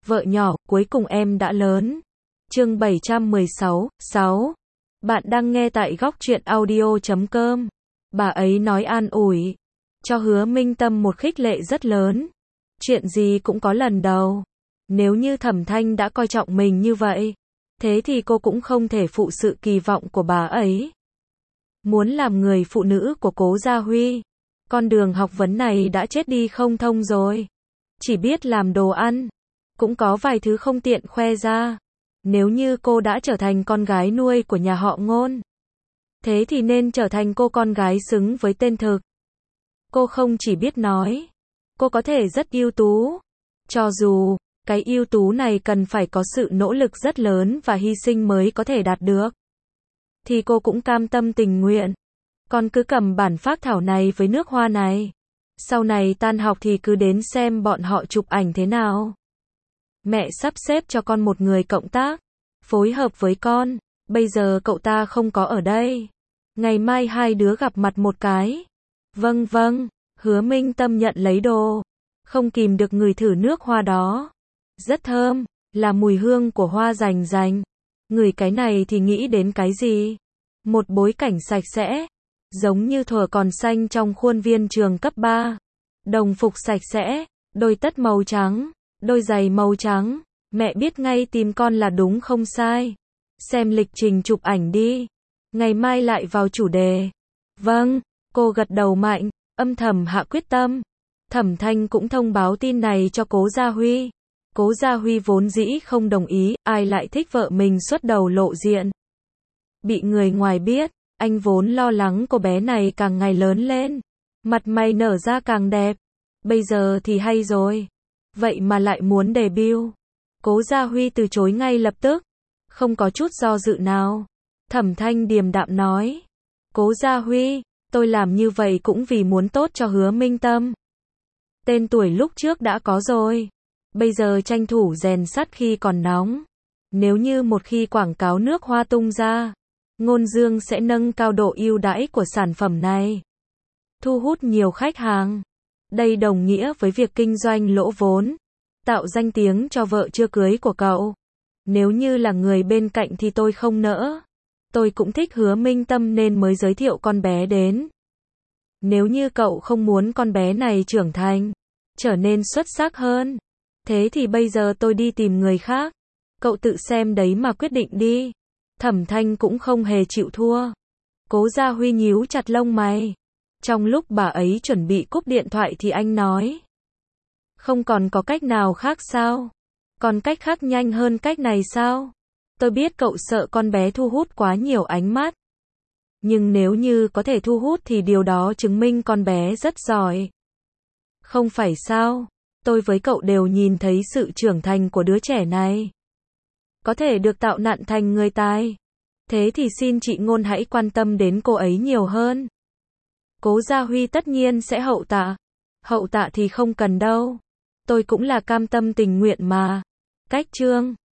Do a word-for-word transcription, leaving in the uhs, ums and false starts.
Vợ nhỏ, cuối cùng em đã lớn. Chương bảy trăm mười sáu, sáu. Bạn đang nghe tại góc truyện audio chấm com. Bà ấy nói an ủi cho Hứa Minh Tâm một khích lệ rất lớn. Chuyện gì cũng có lần đầu. Nếu như Thẩm Thanh đã coi trọng mình như vậy, thế thì cô cũng không thể phụ sự kỳ vọng của bà ấy. Muốn làm người phụ nữ của Cố Gia Huy, con đường học vấn này đã chết đi không thông rồi. Chỉ biết làm đồ ăn, cũng có vài thứ không tiện khoe ra. Nếu như cô đã trở thành con gái nuôi của nhà họ Ngôn, thế thì nên trở thành cô con gái xứng với tên thực. Cô không chỉ biết nói, cô có thể rất ưu tú. Cho dù, cái ưu tú này cần phải có sự nỗ lực rất lớn và hy sinh mới có thể đạt được, thì cô cũng cam tâm tình nguyện. Con cứ cầm bản phác thảo này với nước hoa này. Sau này tan học thì cứ đến xem bọn họ chụp ảnh thế nào. Mẹ sắp xếp cho con một người cộng tác, phối hợp với con. Bây giờ cậu ta không có ở đây. Ngày mai hai đứa gặp mặt một cái. Vâng vâng, Hứa Minh Tâm nhận lấy đồ. Không kìm được ngửi thử nước hoa đó. Rất thơm, là mùi hương của hoa rành rành. Ngửi cái này thì nghĩ đến cái gì? Một bối cảnh sạch sẽ, giống như thuở còn xanh trong khuôn viên trường cấp ba. Đồng phục sạch sẽ, đôi tất màu trắng, đôi giày màu trắng. Mẹ biết ngay tìm con là đúng không sai. Xem lịch trình chụp ảnh đi. Ngày mai lại vào chủ đề. Vâng, cô gật đầu mạnh, âm thầm hạ quyết tâm. Thẩm Thanh cũng thông báo tin này cho Cố Gia Huy. Cố Gia Huy vốn dĩ không đồng ý, ai lại thích vợ mình xuất đầu lộ diện. Bị người ngoài biết, anh vốn lo lắng cô bé này càng ngày lớn lên, mặt mày nở ra càng đẹp. Bây giờ thì hay rồi. Vậy mà lại muốn debut. Cố Gia Huy từ chối ngay lập tức, không có chút do dự nào. Thẩm Thanh điềm đạm nói, Cố Gia Huy, tôi làm như vậy cũng vì muốn tốt cho Hứa Minh Tâm. Tên tuổi lúc trước đã có rồi, bây giờ tranh thủ rèn sắt khi còn nóng. Nếu như một khi quảng cáo nước hoa tung ra, Ngôn Dương sẽ nâng cao độ ưu đãi của sản phẩm này, thu hút nhiều khách hàng. Đây đồng nghĩa với việc kinh doanh lỗ vốn, tạo danh tiếng cho vợ chưa cưới của cậu. Nếu như là người bên cạnh thì tôi không nỡ. Tôi cũng thích Hứa Minh Tâm nên mới giới thiệu con bé đến. Nếu như cậu không muốn con bé này trưởng thành, trở nên xuất sắc hơn, thế thì bây giờ tôi đi tìm người khác. Cậu tự xem đấy mà quyết định đi. Thẩm Thanh cũng không hề chịu thua. Cố Gia Huy nhíu chặt lông mày. Trong lúc bà ấy chuẩn bị cúp điện thoại thì anh nói, không còn có cách nào khác sao? Còn cách khác nhanh hơn cách này sao? Tôi biết cậu sợ con bé thu hút quá nhiều ánh mắt. Nhưng nếu như có thể thu hút thì điều đó chứng minh con bé rất giỏi. Không phải sao? Tôi với cậu đều nhìn thấy sự trưởng thành của đứa trẻ này. Có thể được tạo nặn thành người tài. Thế thì xin chị Ngôn hãy quan tâm đến cô ấy nhiều hơn. Cố Gia Huy tất nhiên sẽ hậu tạ. Hậu tạ thì không cần đâu. Tôi cũng là cam tâm tình nguyện mà. Cách chương